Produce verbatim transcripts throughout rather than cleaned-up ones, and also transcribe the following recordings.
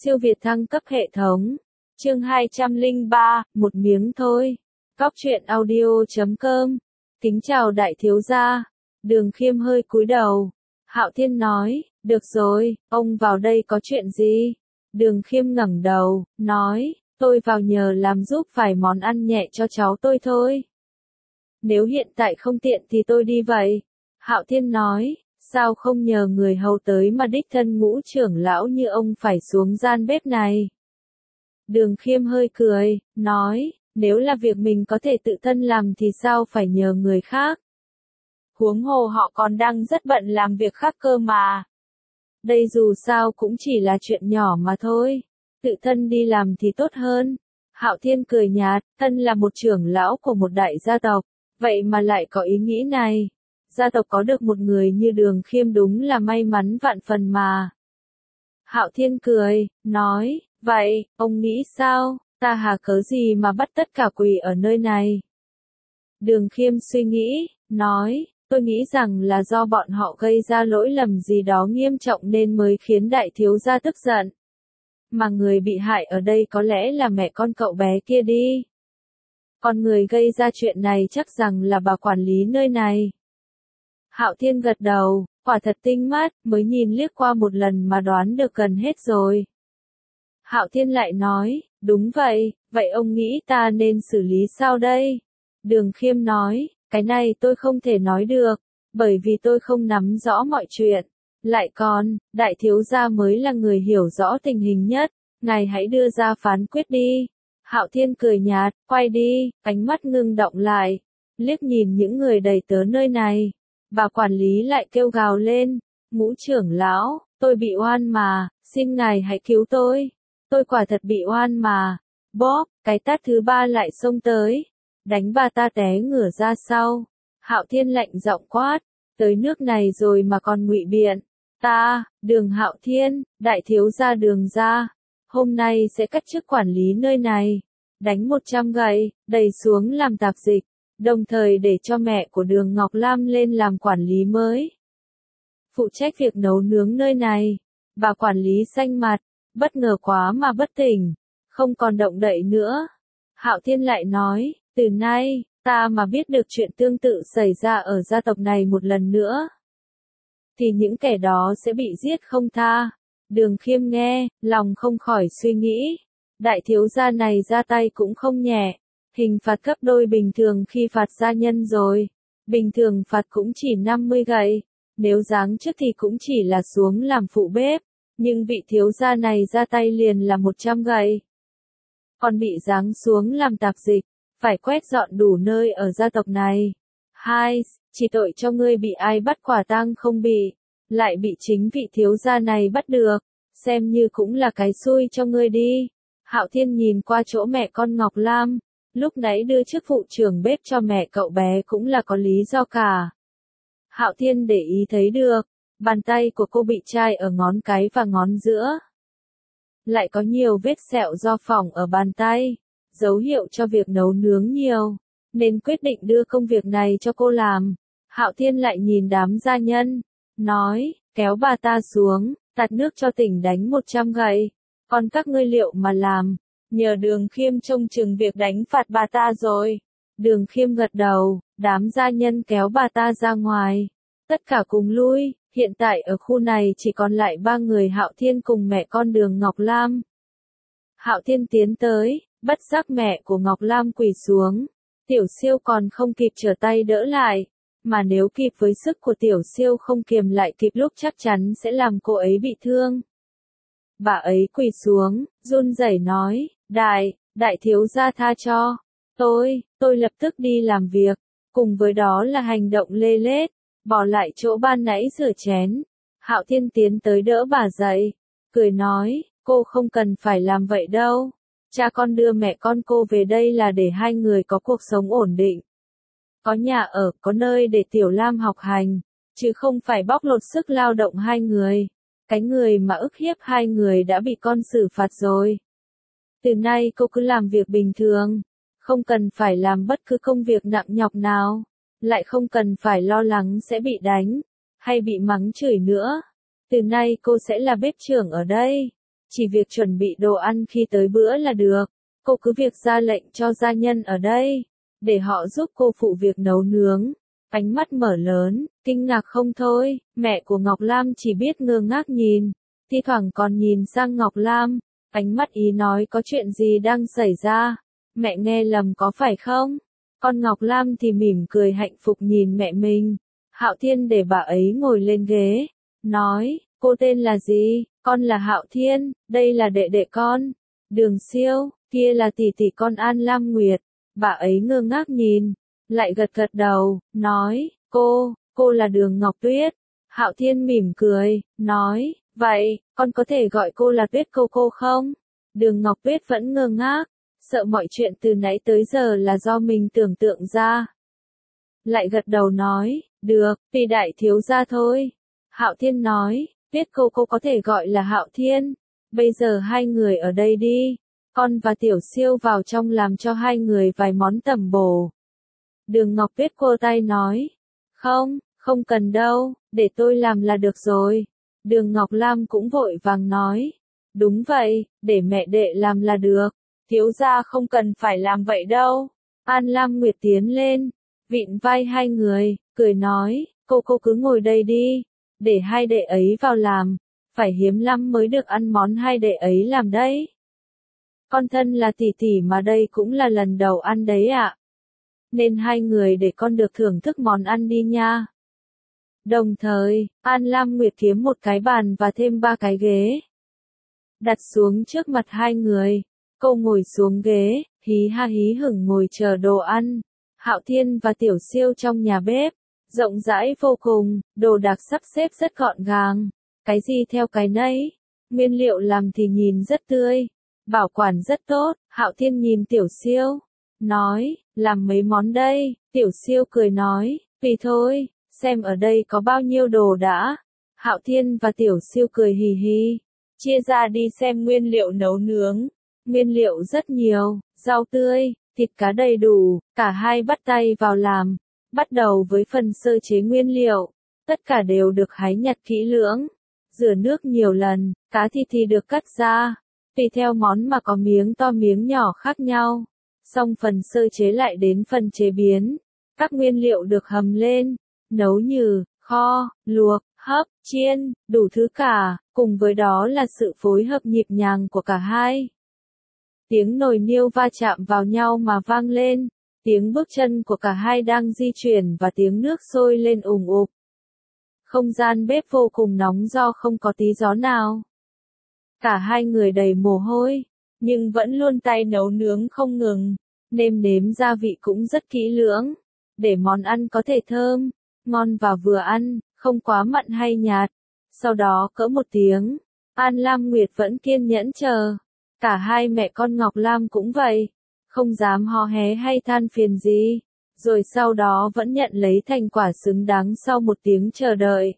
Siêu việt thăng cấp hệ thống. Chương hai trăm lẻ ba, một miếng thôi. Cóc truyện audio chấm com. Kính chào đại thiếu gia. Đường Khiêm hơi cúi đầu. Hạo Thiên nói, được rồi, ông vào đây có chuyện gì? Đường Khiêm ngẩng đầu, nói, tôi vào nhờ làm giúp vài món ăn nhẹ cho cháu tôi thôi. Nếu hiện tại không tiện thì tôi đi vậy. Hạo Thiên nói, sao không nhờ người hầu tới mà đích thân Ngũ trưởng lão như ông phải xuống gian bếp này? Đường Khiêm hơi cười, nói, nếu là việc mình có thể tự thân làm thì sao phải nhờ người khác? Huống hồ họ còn đang rất bận làm việc khác cơ mà. Đây dù sao cũng chỉ là chuyện nhỏ mà thôi. Tự thân đi làm thì tốt hơn. Hạo Thiên cười nhạt, thân là một trưởng lão của một đại gia tộc, vậy mà lại có ý nghĩ này. Gia tộc có được một người như Đường Khiêm đúng là may mắn vạn phần mà. Hạo Thiên cười, nói, vậy, ông nghĩ sao, ta hà cớ gì mà bắt tất cả quỳ ở nơi này? Đường Khiêm suy nghĩ, nói, tôi nghĩ rằng là do bọn họ gây ra lỗi lầm gì đó nghiêm trọng nên mới khiến đại thiếu gia tức giận. Mà người bị hại ở đây có lẽ là mẹ con cậu bé kia đi. Còn người gây ra chuyện này chắc rằng là bà quản lý nơi này. Hạo Thiên gật đầu, quả thật tinh mắt, mới nhìn liếc qua một lần mà đoán được gần hết rồi. Hạo Thiên lại nói, đúng vậy, vậy ông nghĩ ta nên xử lý sao đây? Đường Khiêm nói, cái này tôi không thể nói được, bởi vì tôi không nắm rõ mọi chuyện. Lại còn, đại thiếu gia mới là người hiểu rõ tình hình nhất, ngài hãy đưa ra phán quyết đi. Hạo Thiên cười nhạt, quay đi, ánh mắt ngưng động lại, liếc nhìn những người đầy tớ nơi này. Bà quản lý lại kêu gào lên, Ngũ trưởng lão, tôi bị oan mà, xin ngài hãy cứu tôi. Tôi quả thật bị oan mà. Bóp, cái tát thứ ba lại xông tới, đánh bà ta té ngửa ra sau. Hạo Thiên lạnh giọng quát, tới nước này rồi mà còn ngụy biện. Ta, Đường Hạo Thiên, đại thiếu gia Đường gia, hôm nay sẽ cắt chức quản lý nơi này, đánh một trăm gậy, đẩy xuống làm tạp dịch, đồng thời để cho mẹ của Đường Ngọc Lam lên làm quản lý mới. Phụ trách việc nấu nướng nơi này. Bà quản lý xanh mặt, bất ngờ quá mà bất tỉnh, không còn động đậy nữa. Hạo Thiên lại nói, từ nay, ta mà biết được chuyện tương tự xảy ra ở gia tộc này một lần nữa, thì những kẻ đó sẽ bị giết không tha. Đường Khiêm nghe, lòng không khỏi suy nghĩ, đại thiếu gia này ra tay cũng không nhẹ, hình phạt gấp đôi bình thường khi phạt gia nhân rồi. Bình thường phạt cũng chỉ năm mươi gậy, nếu giáng chức thì cũng chỉ là xuống làm phụ bếp, nhưng vị thiếu gia này ra tay liền là một trăm gậy. Còn bị giáng xuống làm tạp dịch, phải quét dọn đủ nơi ở gia tộc này. Hai, chỉ tội cho ngươi bị ai bắt quả tang không bị, lại bị chính vị thiếu gia này bắt được, xem như cũng là cái xui cho ngươi đi. Hạo Thiên nhìn qua chỗ mẹ con Ngọc Lam, lúc nãy đưa chức vụ trưởng bếp cho mẹ cậu bé cũng là có lý do cả. Hạo Thiên để ý thấy được, bàn tay của cô bị chai ở ngón cái và ngón giữa. Lại có nhiều vết sẹo do phỏng ở bàn tay, dấu hiệu cho việc nấu nướng nhiều, nên quyết định đưa công việc này cho cô làm. Hạo Thiên lại nhìn đám gia nhân, nói, kéo bà ta xuống, tạt nước cho tỉnh đánh một trăm gậy, còn các ngươi liệu mà làm, nhờ Đường Khiêm trông chừng việc đánh phạt bà ta rồi. Đường Khiêm gật đầu, đám gia nhân kéo bà ta ra ngoài, tất cả cùng lui. Hiện tại ở khu này chỉ còn lại ba người Hạo Thiên cùng mẹ con Đường Ngọc Lam. Hạo Thiên tiến tới, bất giác mẹ của Ngọc Lam quỳ xuống. Tiểu Siêu còn không kịp trở tay đỡ lại, mà nếu kịp với sức của Tiểu Siêu không kiềm lại kịp lúc chắc chắn sẽ làm cô ấy bị thương. Bà ấy quỳ xuống, run rẩy nói, đại, đại thiếu gia tha cho. Tôi, tôi lập tức đi làm việc, cùng với đó là hành động lê lết. Bỏ lại chỗ ban nãy rửa chén. Hạo Thiên tiến tới đỡ bà dậy, cười nói, cô không cần phải làm vậy đâu. Cha con đưa mẹ con cô về đây là để hai người có cuộc sống ổn định, có nhà ở, có nơi để Tiểu Lam học hành, chứ không phải bóc lột sức lao động hai người. Cái người mà ức hiếp hai người đã bị con xử phạt rồi. Từ nay cô cứ làm việc bình thường, không cần phải làm bất cứ công việc nặng nhọc nào. Lại không cần phải lo lắng sẽ bị đánh, hay bị mắng chửi nữa. Từ nay cô sẽ là bếp trưởng ở đây. chỉ việc chuẩn bị đồ ăn khi tới bữa là được. Cô cứ việc ra lệnh cho gia nhân ở đây, để họ giúp cô phụ việc nấu nướng. Ánh mắt mở lớn, kinh ngạc không thôi, mẹ của Ngọc Lam chỉ biết ngơ ngác nhìn, thi thoảng còn nhìn sang Ngọc Lam, ánh mắt ý nói có chuyện gì đang xảy ra, mẹ nghe lầm có phải không? Con Ngọc Lam thì mỉm cười hạnh phúc nhìn mẹ mình. Hạo Thiên để bà ấy ngồi lên ghế, nói, cô tên là gì? Con là Hạo Thiên, đây là đệ đệ con, Đường Siêu, kia là tỷ tỷ con An Lam Nguyệt. Bà ấy ngơ ngác nhìn, lại gật gật đầu, nói, cô, cô là Đường Ngọc Tuyết. Hạo Thiên mỉm cười, nói, vậy, con có thể gọi cô là Tuyết cô cô không? Đường Ngọc Tuyết vẫn ngơ ngác, sợ mọi chuyện từ nãy tới giờ là do mình tưởng tượng ra. Lại gật đầu nói, được, vì đại thiếu gia thôi. Hạo Thiên nói, Tuyết cô cô có thể gọi là Hạo Thiên. Bây giờ hai người ở đây đi, con và Tiểu Siêu vào trong làm cho hai người vài món tẩm bổ. Đường Ngọc Tuyết cô tay nói, không, không cần đâu, để tôi làm là được rồi. Đường Ngọc Lam cũng vội vàng nói, đúng vậy, để mẹ đệ làm là được, thiếu gia không cần phải làm vậy đâu. An Lam Nguyệt tiến lên, vịn vai hai người, cười nói, cô cô cứ ngồi đây đi, để hai đệ ấy vào làm, phải hiếm lắm mới được ăn món hai đệ ấy làm đấy. Con thân là tỷ tỷ mà đây cũng là lần đầu ăn đấy ạ. Nên hai người để con được thưởng thức món ăn đi nha. Đồng thời, An Lam Nguyệt kiếm một cái bàn và thêm ba cái ghế, đặt xuống trước mặt hai người. Cô ngồi xuống ghế, hí ha hí hửng ngồi chờ đồ ăn. Hạo Thiên và Tiểu Siêu trong nhà bếp, rộng rãi vô cùng, đồ đạc sắp xếp rất gọn gàng, cái gì theo cái nấy. Nguyên liệu làm thì nhìn rất tươi, bảo quản rất tốt. Hạo Thiên nhìn Tiểu Siêu, nói, làm mấy món đây? Tiểu Siêu cười nói, tùy thôi, xem ở đây có bao nhiêu đồ đã. Hạo Thiên và Tiểu Siêu cười hì hì, chia ra đi xem nguyên liệu nấu nướng. Nguyên liệu rất nhiều, rau tươi, thịt cá đầy đủ, cả hai bắt tay vào làm. Bắt đầu với phần sơ chế nguyên liệu, tất cả đều được hái nhặt kỹ lưỡng, rửa nước nhiều lần, cá thịt thì được cắt ra, tùy theo món mà có miếng to miếng nhỏ khác nhau. Xong phần sơ chế lại đến phần chế biến, các nguyên liệu được hầm lên, nấu như, kho, luộc, hấp, chiên, đủ thứ cả, cùng với đó là sự phối hợp nhịp nhàng của cả hai. Tiếng nồi niêu va chạm vào nhau mà vang lên, tiếng bước chân của cả hai đang di chuyển và tiếng nước sôi lên ùng ục. Không gian bếp vô cùng nóng do không có tí gió nào. Cả hai người đầy mồ hôi, nhưng vẫn luôn tay nấu nướng không ngừng, nêm nếm gia vị cũng rất kỹ lưỡng, để món ăn có thể thơm, ngon và vừa ăn, không quá mặn hay nhạt. Sau đó cỡ một tiếng, An Lam Nguyệt vẫn kiên nhẫn chờ. Cả hai mẹ con Ngọc Lam cũng vậy, không dám hò hé hay than phiền gì, rồi sau đó vẫn nhận lấy thành quả xứng đáng sau một tiếng chờ đợi.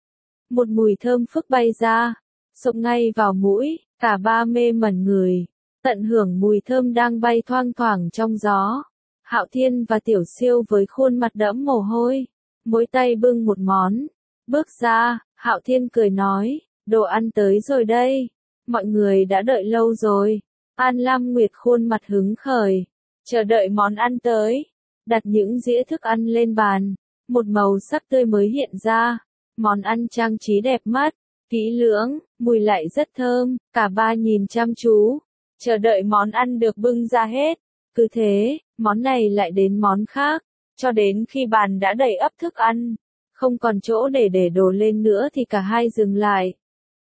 Một mùi thơm phức bay ra, xộc ngay vào mũi, cả ba mê mẩn người, tận hưởng mùi thơm đang bay thoang thoảng trong gió. Hạo Thiên và Tiểu Siêu với khuôn mặt đẫm mồ hôi, mỗi tay bưng một món, bước ra, Hạo Thiên cười nói, đồ ăn tới rồi đây. Mọi người đã đợi lâu rồi. An Lam Nguyệt khuôn mặt hứng khởi, chờ đợi món ăn tới. Đặt những dĩa thức ăn lên bàn, một màu sắc tươi mới hiện ra. Món ăn trang trí đẹp mắt, kỹ lưỡng, mùi lại rất thơm. Cả ba nhìn chăm chú, chờ đợi món ăn được bưng ra hết. Cứ thế, món này lại đến món khác, cho đến khi bàn đã đầy ắp thức ăn, không còn chỗ để để đồ lên nữa thì cả hai dừng lại.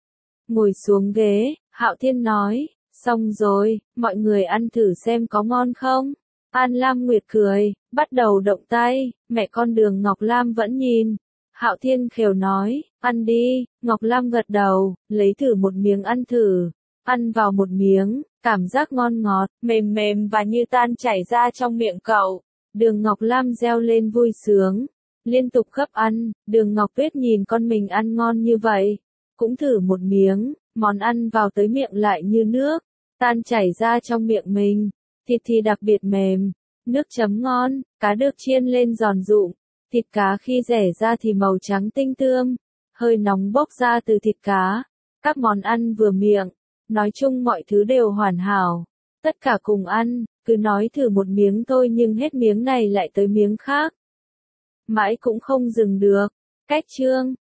Ngồi xuống ghế, Hạo Thiên nói, xong rồi, mọi người ăn thử xem có ngon không? An Lam Nguyệt cười, bắt đầu động tay, mẹ con Đường Ngọc Lam vẫn nhìn. Hạo Thiên khều nói, ăn đi. Ngọc Lam gật đầu, lấy thử một miếng ăn thử. Ăn vào một miếng, cảm giác ngon ngọt, mềm mềm và như tan chảy ra trong miệng cậu. Đường Ngọc Lam reo lên vui sướng, liên tục gấp ăn. Đường Ngọc Tuyết nhìn con mình ăn ngon như vậy, cũng thử một miếng, món ăn vào tới miệng lại như nước, tan chảy ra trong miệng mình. Thịt thì đặc biệt mềm, nước chấm ngon, cá được chiên lên giòn rụm, thịt cá khi rẻ ra thì màu trắng tinh tươm, hơi nóng bốc ra từ thịt cá. Các món ăn vừa miệng, Nói chung mọi thứ đều hoàn hảo. Tất cả cùng ăn, cứ nói thử một miếng thôi nhưng hết miếng này lại tới miếng khác. Mãi cũng không dừng được. Cách chương